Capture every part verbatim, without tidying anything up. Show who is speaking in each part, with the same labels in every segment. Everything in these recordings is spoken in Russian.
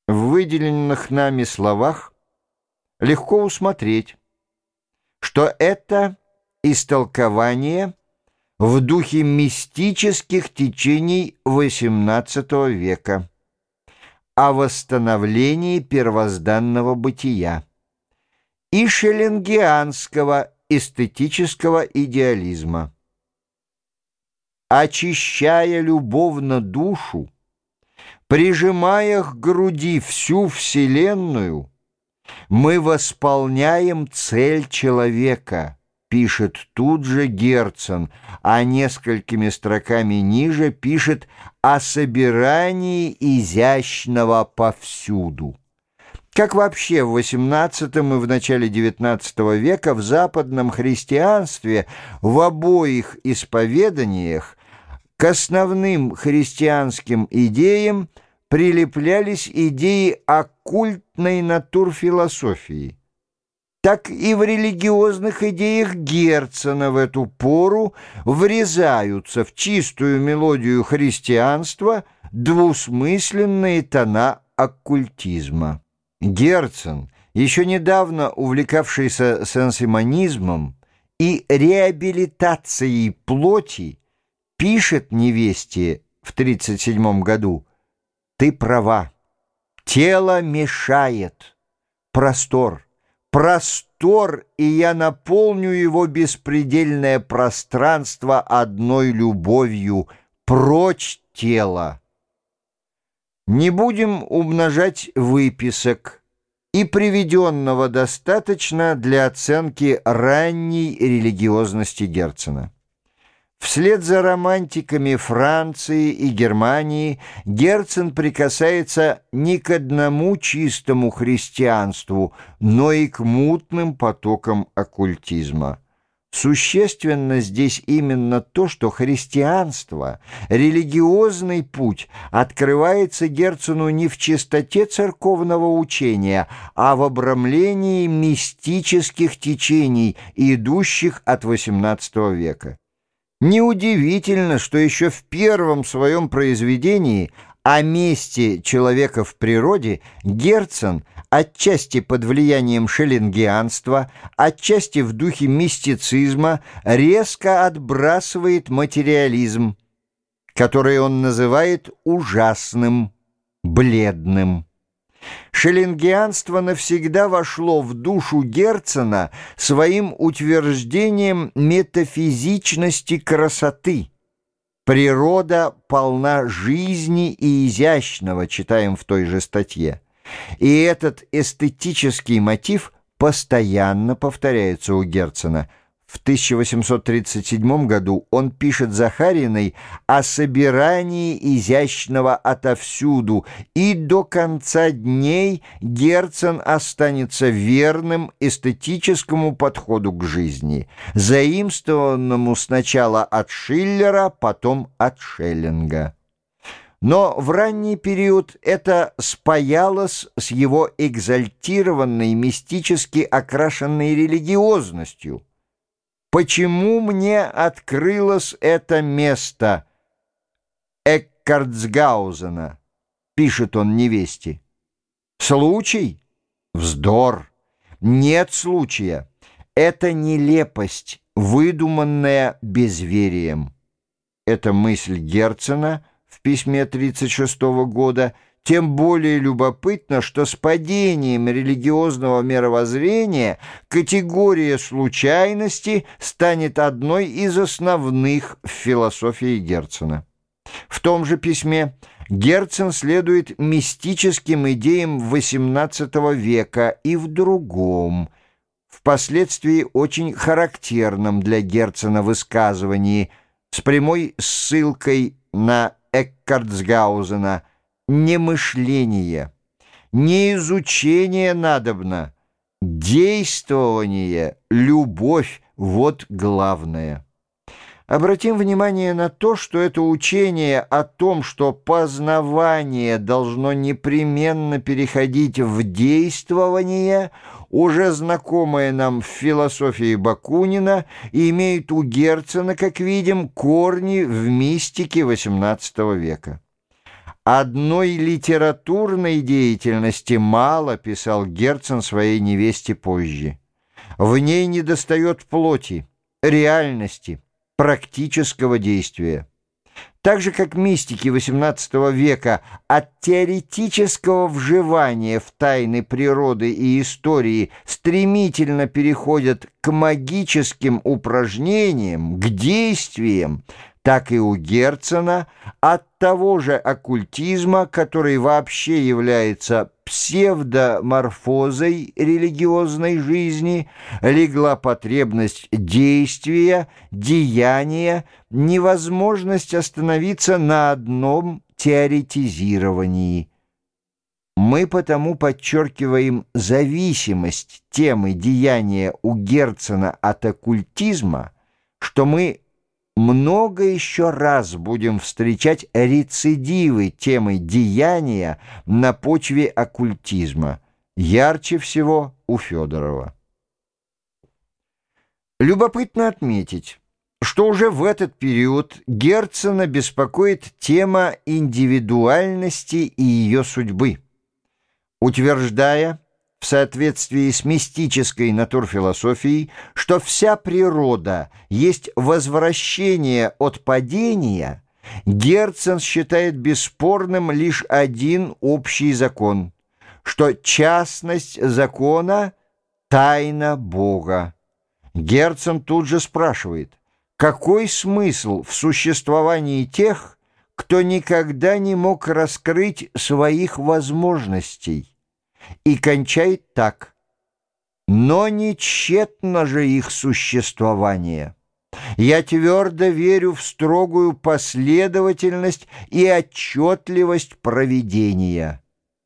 Speaker 1: В выделенных нами словах легко усмотреть, что это истолкование в духе мистических течений восемнадцатого века о восстановлении первозданного бытия и шеллингианского эстетического идеализма. Очищая любовно душу, прижимая к груди всю Вселенную, мы восполняем цель человека, пишет тут же Герцен, а несколькими строками ниже пишет о собирании изящного повсюду. Как вообще в восемнадцатом и в начале девятнадцатого века в западном христианстве в обоих исповеданиях к основным христианским идеям прилеплялись идеи оккультной натурфилософии, так и в религиозных идеях Герцена в эту пору врезаются в чистую мелодию христианства двусмысленные тона оккультизма. Герцен, еще недавно увлекавшийся сенсимонизмом и реабилитацией плоти, пишет невесте в тридцать седьмом году: «Ты права, тело мешает, простор, простор, и я наполню его беспредельное пространство одной любовью, прочь тело». Не будем умножать выписок, и приведенного достаточно для оценки ранней религиозности Герцена. Вслед за романтиками Франции и Германии Герцен прикасается не к одному чистому христианству, но и к мутным потокам оккультизма. Существенно здесь именно то, что христианство, религиозный путь, открывается Герцену не в чистоте церковного учения, а в обрамлении мистических течений, идущих от восемнадцатого века. Неудивительно, что еще в первом своем произведении о месте человека в природе Герцен, отчасти под влиянием шеллингианства, отчасти в духе мистицизма, резко отбрасывает материализм, который он называет ужасным, бледным. Шеллингианство навсегда вошло в душу Герцена своим утверждением метафизичности красоты. «Природа полна жизни и изящного», читаем в той же статье. И этот эстетический мотив постоянно повторяется у Герцена. В тысяча восемьсот тридцать седьмом году он пишет Захариной о собирании изящного отовсюду, и до конца дней Герцен останется верным эстетическому подходу к жизни, заимствованному сначала от Шиллера, потом от Шеллинга. Но в ранний период это спаялось с его экзальтированной, мистически окрашенной религиозностью. «Почему мне открылось это место Эккартсгаузена?» — пишет он невесте. «Случай? Вздор! Нет случая. Это нелепость, выдуманная безверием». Это мысль Герцена в письме тридцать шестого года. Тем более любопытно, что с падением религиозного мировоззрения категория случайности станет одной из основных в философии Герцена. В том же письме Герцен следует мистическим идеям восемнадцатого века и в другом, впоследствии очень характерном для Герцена высказывании с прямой ссылкой на Эккартсгаузена: «Не мышление, не изучение надобно, действование, любовь — вот главное». Обратим внимание на то, что это учение о том, что познавание должно непременно переходить в действование, уже знакомое нам в философии Бакунина, и имеет у Герцена, как видим, корни в мистике восемнадцатого века. «Одной литературной деятельности мало», — писал Герцен своей невесте позже. «В ней недостает плоти, реальности, практического действия». Так же, как мистики восемнадцатого века от теоретического вживания в тайны природы и истории стремительно переходят к магическим упражнениям, к действиям, так и у Герцена от того же оккультизма, который вообще является псевдоморфозой религиозной жизни, легла потребность действия, деяния, невозможность остановиться на одном теоретизировании. Мы потому подчеркиваем зависимость темы деяния у Герцена от оккультизма, что мы много еще раз будем встречать рецидивы темы деяния на почве оккультизма, ярче всего у Федорова. Любопытно отметить, что уже в этот период Герцена беспокоит тема индивидуальности и ее судьбы. Утверждая, в соответствии с мистической натурфилософией, что вся природа есть возвращение от падения, Герцен считает бесспорным лишь один общий закон, что частность закона — тайна Бога. Герцен тут же спрашивает, какой смысл в существовании тех, кто никогда не мог раскрыть своих возможностей? И кончает так: но не тщетно же их существование. Я твердо верю в строгую последовательность и отчетливость провидения.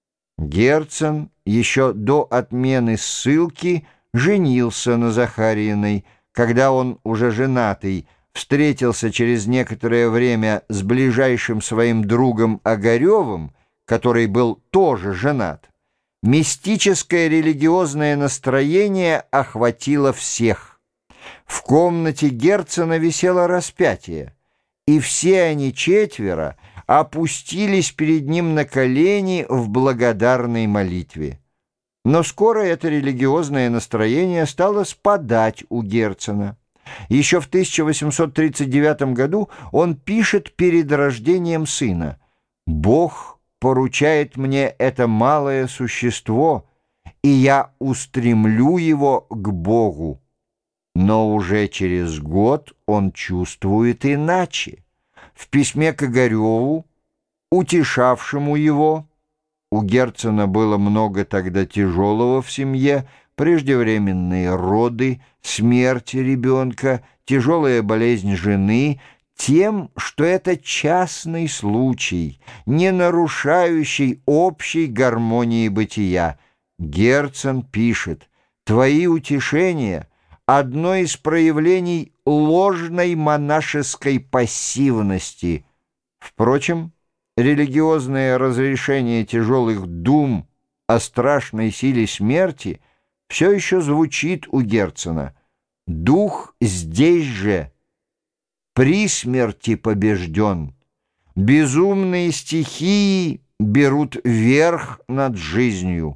Speaker 1: Герцен еще до отмены ссылки женился на Захариной, когда он, уже женатый, встретился через некоторое время с ближайшим своим другом Огаревым, который был тоже женат. Мистическое религиозное настроение охватило всех. В комнате Герцена висело распятие, и все они четверо опустились перед ним на колени в благодарной молитве. Но скоро это религиозное настроение стало спадать у Герцена. Еще в тысяча восемьсот тридцать девятом году он пишет перед рождением сына: «Бог поручает мне это малое существо, и я устремлю его к Богу». Но уже через год он чувствует иначе. В письме к Огареву, утешавшему его, у Герцена было много тогда тяжелого в семье, преждевременные роды, смерть ребенка, тяжелая болезнь жены, тем, что это частный случай, не нарушающий общей гармонии бытия. Герцен пишет: «Твои утешения — одно из проявлений ложной монашеской пассивности». Впрочем, религиозное разрешение тяжелых дум о страшной силе смерти все еще звучит у Герцена. Дух здесь же, при смерти, побежден. Безумные стихии берут верх над жизнью.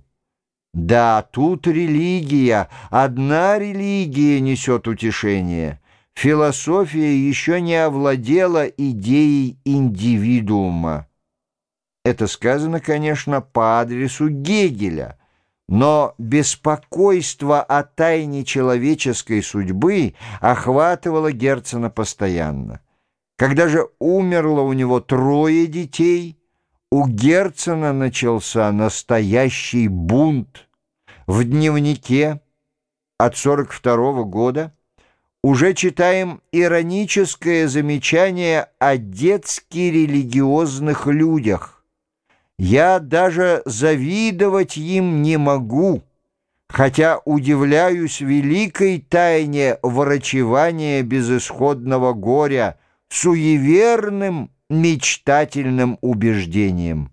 Speaker 1: Да, тут религия, одна религия несет утешение. Философия еще не овладела идеей индивидуума. Это сказано, конечно, по адресу Гегеля, но беспокойство о тайне человеческой судьбы охватывало Герцена постоянно. Когда же умерло у него трое детей, у Герцена начался настоящий бунт. В дневнике от сорок второго года уже читаем ироническое замечание о детски-религиозных людях. «Я даже завидовать им не могу, хотя удивляюсь великой тайне врачевания безысходного горя, суеверным мечтательным убеждением».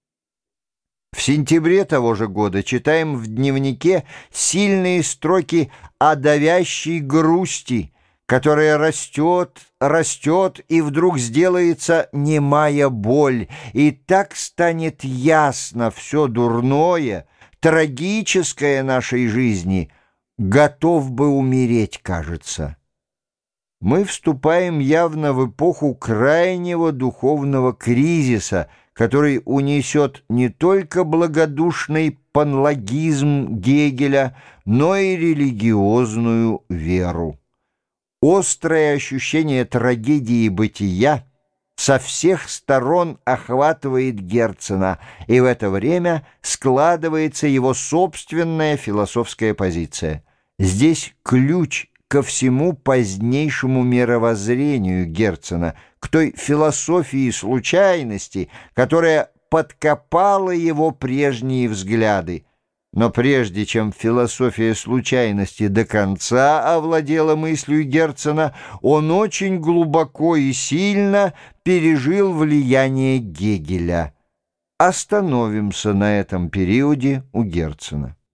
Speaker 1: В сентябре того же года читаем в дневнике сильные строки о давящей грусти, которая растет, растет и вдруг сделается немая боль, и так станет ясно все дурное, трагическое нашей жизни, готов бы умереть, кажется. Мы вступаем явно в эпоху крайнего духовного кризиса, который унесет не только благодушный панлогизм Гегеля, но и религиозную веру. Острое ощущение трагедии бытия со всех сторон охватывает Герцена, и в это время складывается его собственная философская позиция. Здесь ключ ко всему позднейшему мировоззрению Герцена, к той философии случайности, которая подкопала его прежние взгляды. Но прежде чем философия случайности до конца овладела мыслью Герцена, он очень глубоко и сильно пережил влияние Гегеля. Остановимся на этом периоде у Герцена.